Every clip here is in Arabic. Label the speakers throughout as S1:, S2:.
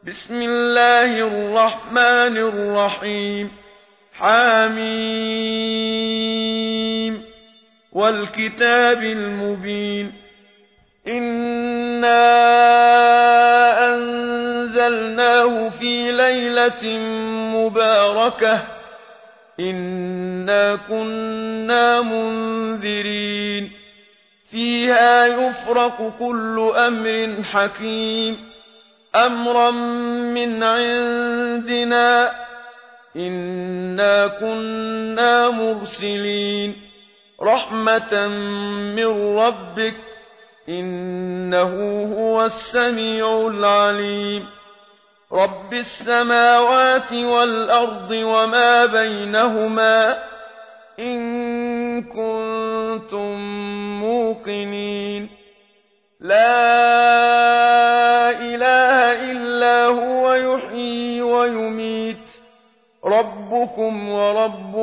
S1: بسم الله الرحمن الرحيم حم والكتاب المبين إنا أنزلناه في ليلة مباركة إنا كنا منذرين فيها يفرق كل أمر حكيم أمرا من عندنا إنا كنا مرسلين رحمة من ربك إنه هو السميع العليم رب السماوات والأرض وما بينهما إن كنتم موقنين لا إله إلا هو يحيي ويميت ربكم ورب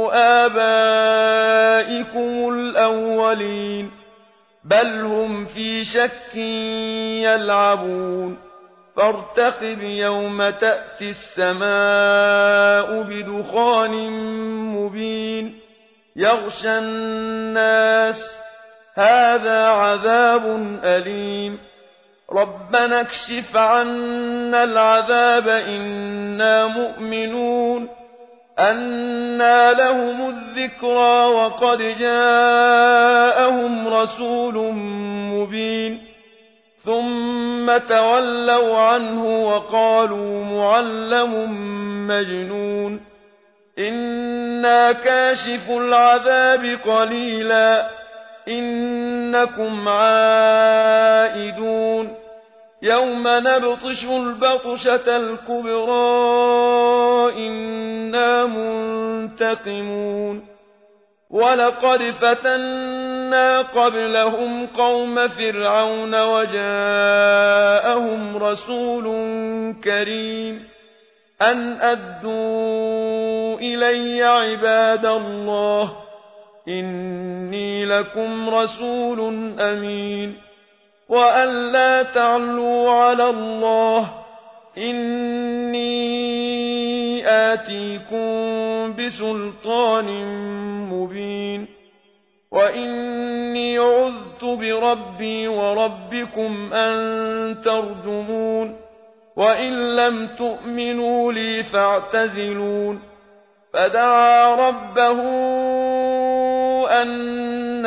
S1: آبائكم الأولين بل هم في شك يلعبون فارتقب يوم تأتي السماء بدخان مبين يغشى الناس هذا عذاب أليم ربنا اكشف عنا العذاب إنا مؤمنون أنى لهم الذكرى وقد جاءهم رسول مبين ثم تولوا عنه وقالوا معلم مجنون إنا كاشف العذاب قليلا إنكم عائدون يوم نبطش البطشة الكبرى إنا منتقمون ولقد فتنا قبلهم قوم فرعون وجاءهم رسول كريم أن أدوا إلي عباد الله إني لكم رسول أمين وأن لا تعلوا على الله إني آتيكم بسلطان مبين وإني عذت بربي وربكم أن ترجمون وإن لم تؤمنوا لي فاعتزلون فدعا ربه أن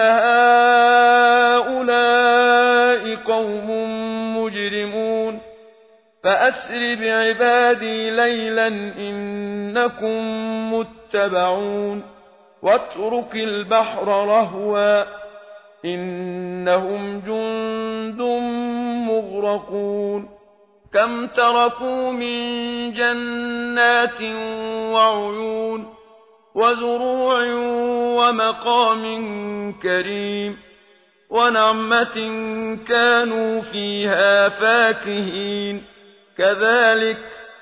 S1: هؤلاء قوم مجرمون فأسر بعبادي ليلا إنكم متبعون واترك البحر رهوا إنهم جند مغرقون كم تركوا من جنات وعيون وزروع ومقام كريم ونعمة كانوا فيها فاكهين كذلك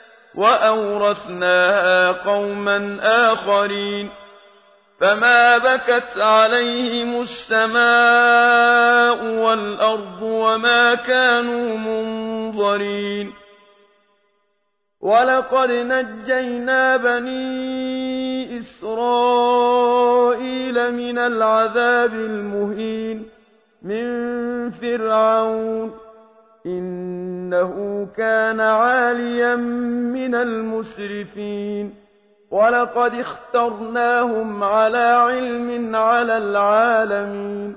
S1: وأورثناها قوما آخرين فما بكت عليهم السماء والأرض وما كانوا منظرين ولقد نجينا بني إسرائيل من العذاب المهين من فرعون إنه كان عاليا من المسرفين ولقد اخترناهم على علم على العالمين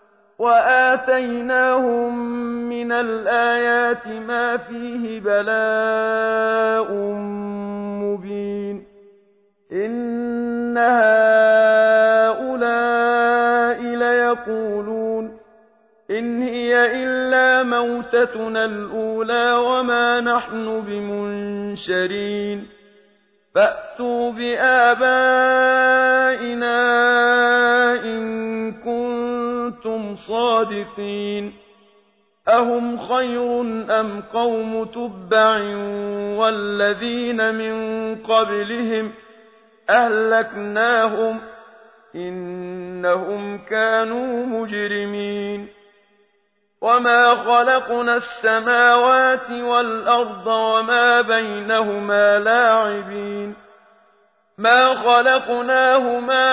S1: وآتيناهم من الآيات ما فيه بلاء مبين إن هؤلاء ليقولون إن هي إلا موتتنا الأولى وما نحن بمنشرين فأتوا بآبائنا إن كنتم صادقين أهم خير أم قوم تبع والذين من قبلهم أهلكناهم إنهم كانوا مجرمين وما خلقنا السماوات والأرض وما بينهما لاعبين ما خلقناهما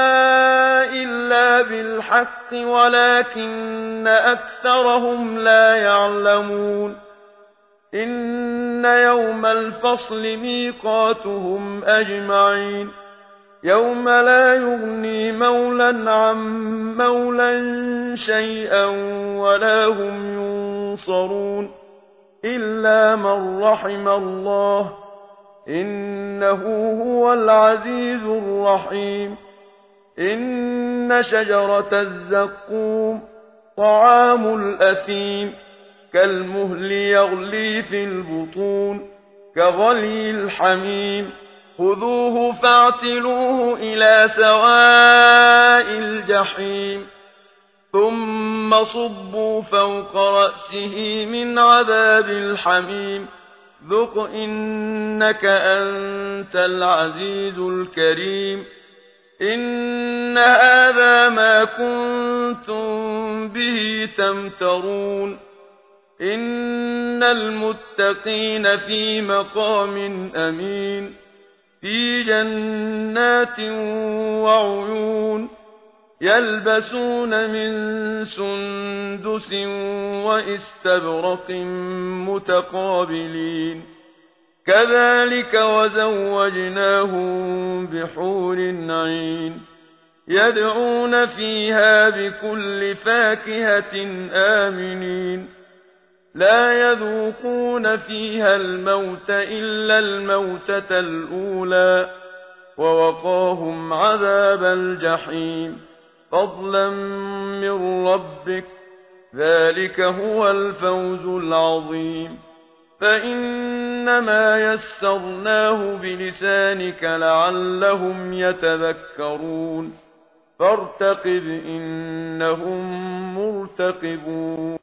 S1: إلا بالحق ولكن أكثرهم لا يعلمون إن يوم الفصل ميقاتهم أجمعين يوم لا يغني مولى عن مولى شيئا ولا هم ينصرون إلا من رحم الله إنه هو العزيز الرحيم إن شجرة الزقوم طعام الأثيم كالمهل يغلي في البطون كغلي الحميم خذوه فاعتلوه إلى سواء الجحيم ثم صبوا فوق رأسه من عذاب الحميم ذق إنك أنت العزيز الكريم إن هذا ما كنتم به تمترون إن المتقين في مقام أمين في جنات وعيون يلبسون من سندس واستبرق متقابلين كذلك وزوجناهم بحور عين يدعون فيها بكل فاكهة آمنين لا يذوقون فيها الموت إلا الموتة الأولى ووقاهم عذاب الجحيم فضلا من ربك ذلك هو الفوز العظيم فإنما يسرناه بلسانك لعلهم يتذكرون فارتقب إنهم مرتقبون